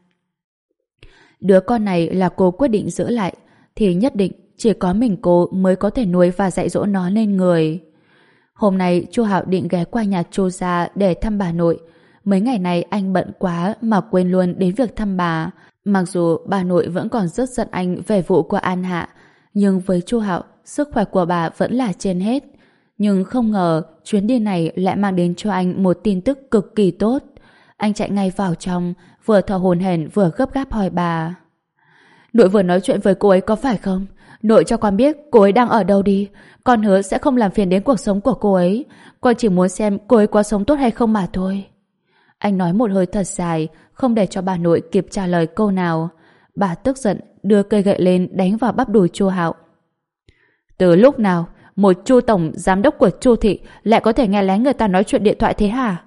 Đứa con này là cô quyết định giữ lại, thì nhất định chỉ có mình cô mới có thể nuôi và dạy dỗ nó lên người. Hôm nay Chu Hạo định ghé qua nhà Chu gia để thăm bà nội. Mấy ngày này anh bận quá mà quên luôn đến việc thăm bà. Mặc dù bà nội vẫn còn rất giận anh về vụ của An Hạ, nhưng với Chu Hạo, sức khỏe của bà vẫn là trên hết. Nhưng không ngờ chuyến đi này lại mang đến cho anh một tin tức cực kỳ tốt. Anh chạy ngay vào trong, vừa thở hổn hển vừa gấp gáp hỏi bà. Nội vừa nói chuyện với cô ấy có phải không? Nội cho con biết cô ấy đang ở đâu đi. Con hứa sẽ không làm phiền đến cuộc sống của cô ấy. Con chỉ muốn xem cô ấy có sống tốt hay không mà thôi. Anh nói một hơi thật dài, không để cho bà nội kịp trả lời câu nào. Bà tức giận đưa cây gậy lên đánh vào bắp đùi Chu Hạo. Từ lúc nào một Chu tổng giám đốc của Chu thị lại có thể nghe lén người ta nói chuyện điện thoại thế hả?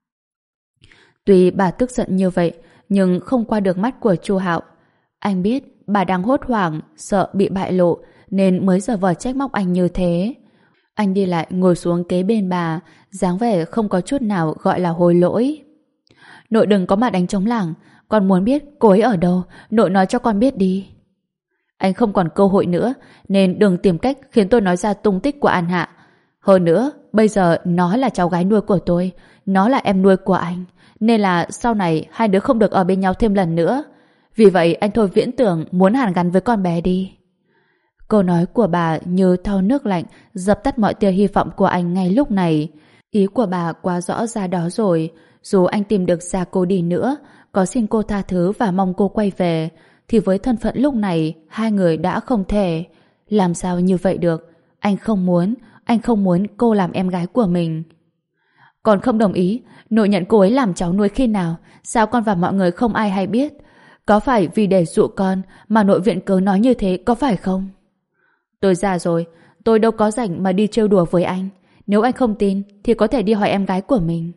Tuy bà tức giận như vậy, nhưng không qua được mắt của Chu Hạo. Anh biết bà đang hốt hoảng, sợ bị bại lộ, nên mới giở vờ trách móc anh như thế. Anh đi lại ngồi xuống kế bên bà, dáng vẻ không có chút nào gọi là hối lỗi. Nội đừng có mà đánh trống lảng, con muốn biết cô ấy ở đâu, nội nói cho con biết đi. Anh không còn cơ hội nữa, nên đừng tìm cách khiến tôi nói ra tung tích của An Hạ. Hơn nữa, bây giờ nó là cháu gái nuôi của tôi, nó là em nuôi của anh, nên là sau này hai đứa không được ở bên nhau thêm lần nữa. Vì vậy anh thôi viễn tưởng muốn hàn gắn với con bé đi. Câu nói của bà như thau nước lạnh, dập tắt mọi tia hy vọng của anh ngay lúc này. Ý của bà quá rõ ra đó rồi. Dù anh tìm được ra cô đi nữa, có xin cô tha thứ và mong cô quay về, thì với thân phận lúc này, hai người đã không thể. Làm sao như vậy được? Anh không muốn cô làm em gái của mình. Con không đồng ý. Nội nhận cô ấy làm cháu nuôi khi nào? Sao con và mọi người không ai hay biết? Có phải vì để dụ con mà nội viện cớ nói như thế, có phải không? Tôi già rồi, tôi đâu có rảnh mà đi trêu đùa với anh. Nếu anh không tin thì có thể đi hỏi em gái của mình.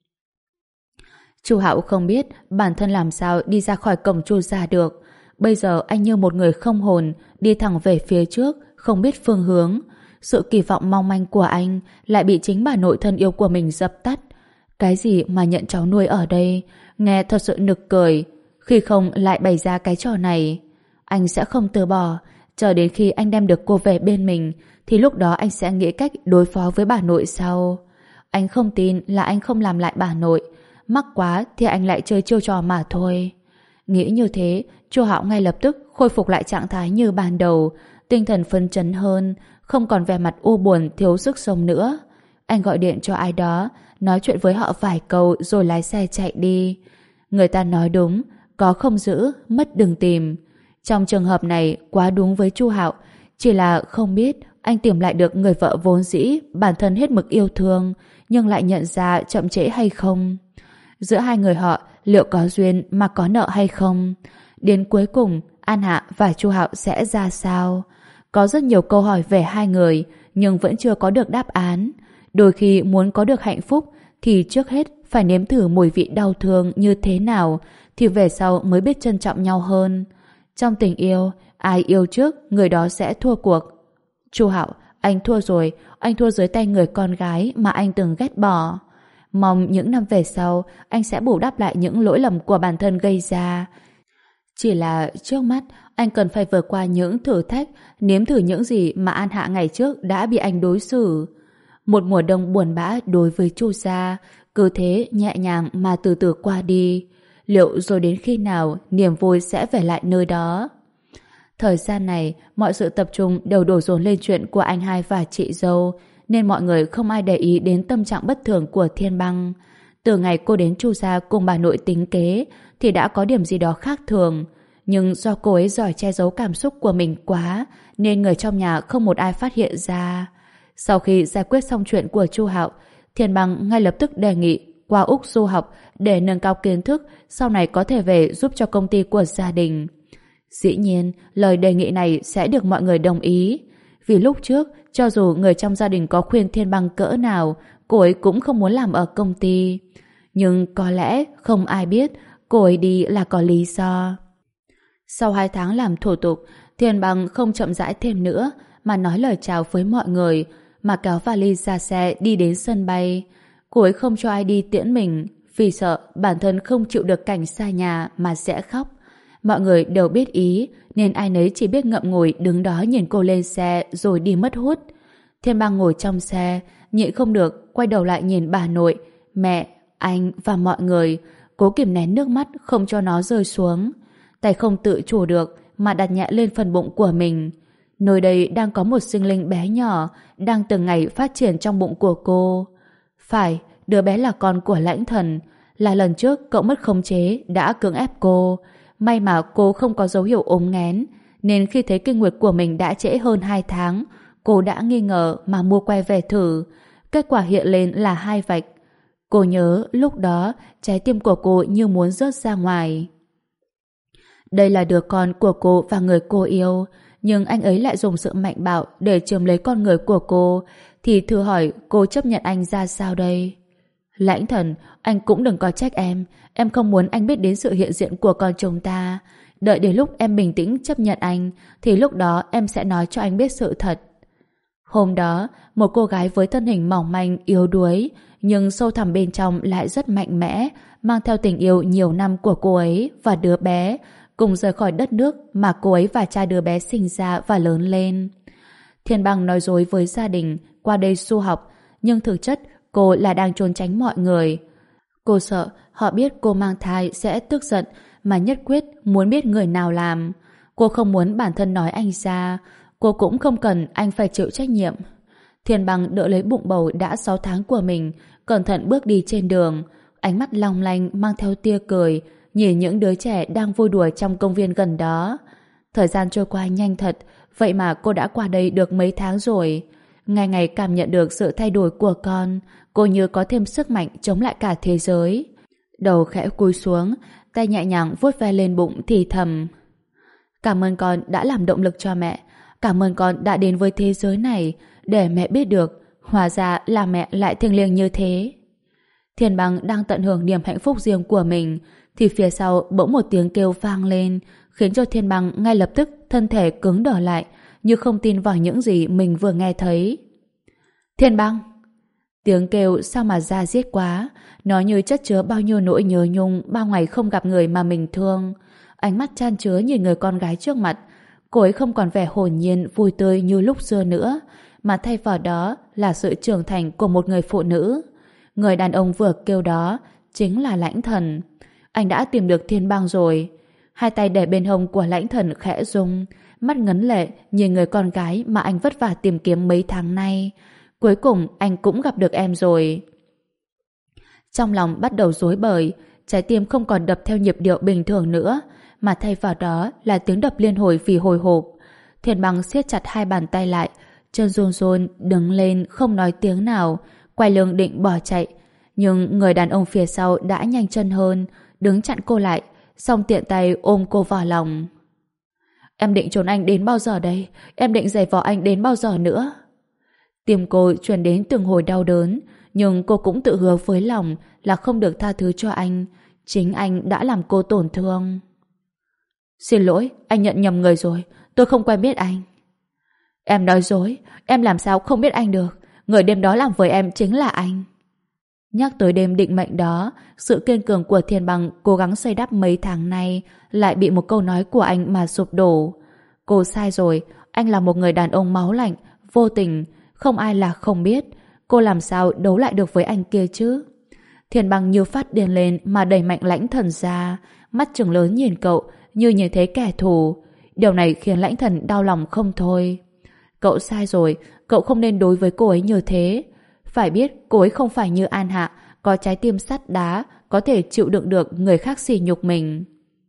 Chu Hạo không biết bản thân làm sao đi ra khỏi cổng Chu gia được. Bây giờ anh như một người không hồn, đi thẳng về phía trước, không biết phương hướng. Sự kỳ vọng mong manh của anh lại bị chính bà nội thân yêu của mình dập tắt. Cái gì mà nhận cháu nuôi ở đây, nghe thật sự nực cười. Khi không lại bày ra cái trò này, anh sẽ không từ bỏ. Chờ đến khi anh đem được cô về bên mình, thì lúc đó anh sẽ nghĩ cách đối phó với bà nội sau. Anh không tin là anh không làm lại bà nội. Mắc quá thì anh lại chơi chiêu trò mà thôi. Nghĩ như thế, Chu Hạo ngay lập tức khôi phục lại trạng thái như ban đầu, tinh thần phấn chấn hơn, không còn vẻ mặt u buồn thiếu sức sống nữa. Anh gọi điện cho ai đó, nói chuyện với họ vài câu rồi lái xe chạy đi. Người ta nói đúng, có không giữ, mất đừng tìm. Trong trường hợp này quá đúng với Chu Hạo, chỉ là không biết anh tìm lại được người vợ vốn dĩ bản thân hết mực yêu thương, nhưng lại nhận ra chậm trễ hay không. Giữa hai người họ liệu có duyên mà có nợ hay không? Đến cuối cùng An Hạ và Chu Hạo sẽ ra sao? Có rất nhiều câu hỏi về hai người, nhưng vẫn chưa có được đáp án. Đôi khi muốn có được hạnh phúc thì trước hết phải nếm thử mùi vị đau thương như thế nào, thì về sau mới biết trân trọng nhau hơn. Trong tình yêu, ai yêu trước người đó sẽ thua cuộc. Chu Hạo, anh thua rồi, anh thua dưới tay người con gái mà anh từng ghét bỏ. Mong những năm về sau anh sẽ bù đắp lại những lỗi lầm của bản thân gây ra. Chỉ là trước mắt anh cần phải vượt qua những thử thách, nếm thử những gì mà An Hạ ngày trước đã bị anh đối xử. Một mùa đông buồn bã đối với Chu gia, cứ thế nhẹ nhàng mà từ từ qua đi. Liệu rồi đến khi nào niềm vui sẽ về lại nơi đó? Thời gian này, mọi sự tập trung đều đổ dồn lên chuyện của anh hai và chị dâu, nên mọi người không ai để ý đến tâm trạng bất thường của Thiên Băng. Từ ngày cô đến Chu gia cùng bà nội tính kế, thì đã có điểm gì đó khác thường. Nhưng do cô ấy giỏi che giấu cảm xúc của mình quá, nên người trong nhà không một ai phát hiện ra. Sau khi giải quyết xong chuyện của Chu Hạo, Thiên Băng ngay lập tức đề nghị qua Úc du học để nâng cao kiến thức, sau này có thể về giúp cho công ty của gia đình. Dĩ nhiên, lời đề nghị này sẽ được mọi người đồng ý. Vì lúc trước, cho dù người trong gia đình có khuyên Thiên Băng cỡ nào, cô ấy cũng không muốn làm ở công ty. Nhưng có lẽ không ai biết cô ấy đi là có lý do. Sau 2 tháng làm thủ tục, Thiên Băng không chậm rãi thêm nữa, mà nói lời chào với mọi người, mà kéo vali ra xe đi đến sân bay. Cô ấy không cho ai đi tiễn mình, vì sợ bản thân không chịu được cảnh xa nhà mà sẽ khóc. Mọi người đều biết ý, nên ai nấy chỉ biết ngậm ngùi đứng đó nhìn cô lên xe rồi đi mất hút. Thiên Băng ngồi trong xe, nhịn không được, quay đầu lại nhìn bà nội, mẹ, anh và mọi người, cố kìm nén nước mắt không cho nó rơi xuống. Tay không tự chủ được mà đặt nhẹ lên phần bụng của mình. Nơi đây đang có một sinh linh bé nhỏ, đang từng ngày phát triển trong bụng của cô. Phải, đứa bé là con của Lãnh Thần, là lần trước cậu mất khống chế đã cưỡng ép cô. May mà cô không có dấu hiệu ốm nghén, nên khi thấy kinh nguyệt của mình đã trễ hơn 2 tháng, cô đã nghi ngờ mà mua que về thử. Kết quả hiện lên là 2 vạch. Cô nhớ lúc đó trái tim của cô như muốn rớt ra ngoài. Đây là đứa con của cô và người cô yêu, nhưng anh ấy lại dùng sự mạnh bạo để chiếm lấy con người của cô, thì thử hỏi cô chấp nhận anh ra sao đây? Lãnh Thần, anh cũng đừng có trách em không muốn anh biết đến sự hiện diện của con chúng ta. Đợi đến lúc em bình tĩnh chấp nhận anh, thì lúc đó em sẽ nói cho anh biết sự thật. Hôm đó, một cô gái với thân hình mỏng manh, yếu đuối, nhưng sâu thẳm bên trong lại rất mạnh mẽ, mang theo tình yêu nhiều năm của cô ấy và đứa bé, cùng rời khỏi đất nước mà cô ấy và cha đứa bé sinh ra và lớn lên. Thiên Băng nói dối với gia đình qua đây du học, nhưng thực chất cô là đang trốn tránh mọi người. Cô sợ họ biết cô mang thai sẽ tức giận mà nhất quyết muốn biết người nào làm. Cô không muốn bản thân nói anh ra, cô cũng không cần anh phải chịu trách nhiệm. Thiên Bằng đỡ lấy bụng bầu đã 6 tháng của mình, cẩn thận bước đi trên đường, ánh mắt long lanh mang theo tia cười, nhìn những đứa trẻ đang vui đùa trong công viên gần đó. Thời gian trôi qua nhanh thật, vậy mà cô đã qua đây được mấy tháng rồi. Ngày ngày cảm nhận được sự thay đổi của con, cô như có thêm sức mạnh chống lại cả thế giới. Đầu khẽ cúi xuống, tay nhẹ nhàng vuốt ve lên bụng thì thầm. Cảm ơn con đã làm động lực cho mẹ. Cảm ơn con đã đến với thế giới này để mẹ biết được hóa ra là mẹ lại thiêng liêng như thế. Thiên Bằng đang tận hưởng niềm hạnh phúc riêng của mình thì phía sau bỗng một tiếng kêu vang lên khiến cho Thiên Bằng ngay lập tức thân thể cứng đờ lại như không tin vào những gì mình vừa nghe thấy. Thiên Bằng! Tiếng kêu sao mà da diết quá, nó như chất chứa bao nhiêu nỗi nhớ nhung bao ngày không gặp người mà mình thương. Ánh mắt chan chứa nhìn người con gái trước mặt, cô ấy không còn vẻ hồn nhiên vui tươi như lúc xưa nữa, mà thay vào đó là sự trưởng thành của một người phụ nữ. Người đàn ông vừa kêu đó chính là Lãnh Thần. Anh đã tìm được Thiên Bang rồi. Hai tay để bên hông của Lãnh Thần khẽ rung, mắt ngấn lệ nhìn người con gái mà anh vất vả tìm kiếm mấy tháng nay. Cuối cùng anh cũng gặp được em rồi. Trong lòng bắt đầu rối bời, trái tim không còn đập theo nhịp điệu bình thường nữa, mà thay vào đó là tiếng đập liên hồi vì hồi hộp. Thiên Bang siết chặt hai bàn tay lại, chân run run đứng lên không nói tiếng nào, quay lưng định bỏ chạy, nhưng người đàn ông phía sau đã nhanh chân hơn, đứng chặn cô lại, xong tiện tay ôm cô vào lòng. Em định trốn anh đến bao giờ đây? Em định giày vò anh đến bao giờ nữa? Tim cô truyền đến từng hồi đau đớn, nhưng cô cũng tự hứa với lòng là không được tha thứ cho anh. Chính anh đã làm cô tổn thương. Xin lỗi, anh nhận nhầm người rồi. Tôi không quen biết anh. Em nói dối, em làm sao không biết anh được. Người đêm đó làm với em chính là anh. Nhắc tới đêm định mệnh đó, sự kiên cường của Thiên Bằng cố gắng xây đắp mấy tháng nay lại bị một câu nói của anh mà sụp đổ. Cô sai rồi, anh là một người đàn ông máu lạnh, vô tình, không ai là không biết. Cô làm sao đấu lại được với anh kia chứ? Thiên Bằng như phát điên lên mà đẩy mạnh Lãnh Thần ra, mắt trừng lớn nhìn cậu như nhìn thấy kẻ thù. Điều này khiến Lãnh Thần đau lòng không thôi. Cậu sai rồi, cậu không nên đối với cô ấy như thế. Phải biết cô ấy không phải như An Hạ, có trái tim sắt đá, có thể chịu đựng được người khác sỉ nhục mình.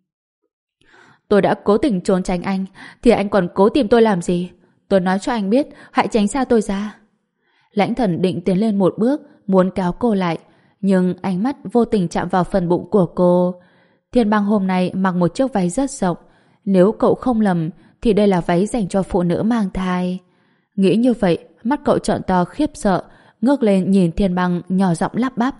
Tôi đã cố tình trốn tránh anh, thì anh còn cố tìm tôi làm gì? Tôi nói cho anh biết, hãy tránh xa tôi ra. Lãnh Thần định tiến lên một bước, muốn kéo cô lại, nhưng ánh mắt vô tình chạm vào phần bụng của cô. Thiên Bang hôm nay mặc một chiếc váy rất rộng. Nếu cậu không lầm, thì đây là váy dành cho phụ nữ mang thai. Nghĩ như vậy, mắt cậu trợn to khiếp sợ, ngước lên nhìn Thiên Bang nhỏ giọng lắp bắp.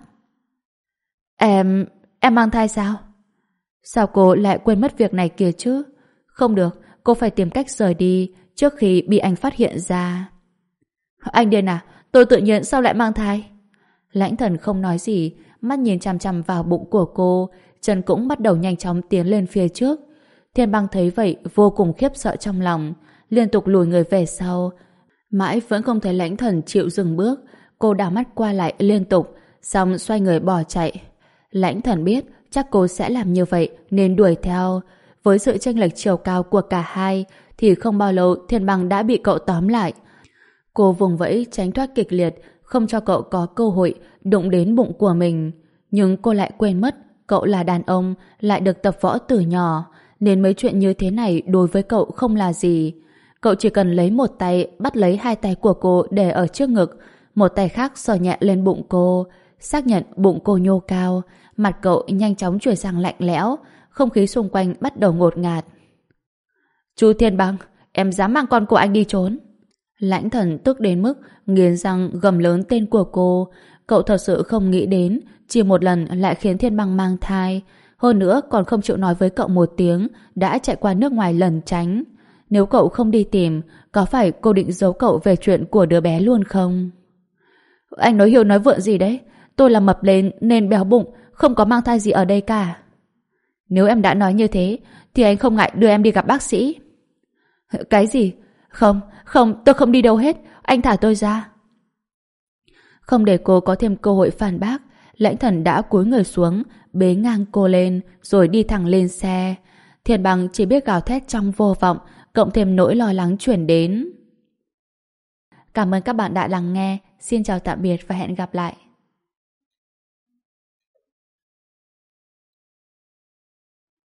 Em mang thai sao? Sao cô lại quên mất việc này kìa chứ? Không được, cô phải tìm cách rời đi trước khi bị anh phát hiện ra. Anh điên à? Tôi tự nhiên sao lại mang thai? Lãnh Thần không nói gì, mắt nhìn chằm chằm vào bụng của cô, chân cũng bắt đầu nhanh chóng tiến lên phía trước. Thiên Bang thấy vậy vô cùng khiếp sợ trong lòng, liên tục lùi người về sau. Mãi vẫn không thấy Lãnh Thần chịu dừng bước, cô đảo mắt qua lại liên tục, xong xoay người bỏ chạy. Lãnh Thần biết chắc cô sẽ làm như vậy nên đuổi theo. Với sự chênh lệch chiều cao của cả hai thì không bao lâu Thiên Bang đã bị cậu tóm lại. Cô vùng vẫy tránh thoát kịch liệt, không cho cậu có cơ hội đụng đến bụng của mình. Nhưng cô lại quên mất cậu là đàn ông, lại được tập võ từ nhỏ, nên mấy chuyện như thế này đối với cậu không là gì. Cậu chỉ cần lấy một tay bắt lấy hai tay của cô để ở trước ngực, một tay khác sờ nhẹ lên bụng cô, xác nhận bụng cô nhô cao. Mặt cậu nhanh chóng chuyển sang lạnh lẽo, không khí xung quanh bắt đầu ngột ngạt. Chú Thiên Bang, em dám mang con của anh đi trốn? Lãnh Thần tức đến mức nghiến răng gầm lớn tên của cô. Cậu thật sự không nghĩ đến chỉ một lần lại khiến Thiên Bang mang thai, hơn nữa còn không chịu nói với cậu một tiếng, đã chạy qua nước ngoài lẩn tránh. Nếu cậu không đi tìm, có phải cô định giấu cậu về chuyện của đứa bé luôn không? Anh nói hiệu nói vượn gì đấy? Tôi là mập lên nên béo bụng, không có mang thai gì ở đây cả. Nếu em đã nói như thế thì anh không ngại đưa em đi gặp bác sĩ. Cái gì? Không, tôi không đi đâu hết, anh thả tôi ra. Không để cô có thêm cơ hội phản bác, Lãnh Thần đã cúi người xuống, bế ngang cô lên, rồi đi thẳng lên xe. Thiền Bằng chỉ biết gào thét trong vô vọng, cộng thêm nỗi lo lắng chuyển đến. Cảm ơn các bạn đã lắng nghe. Xin chào tạm biệt và hẹn gặp lại.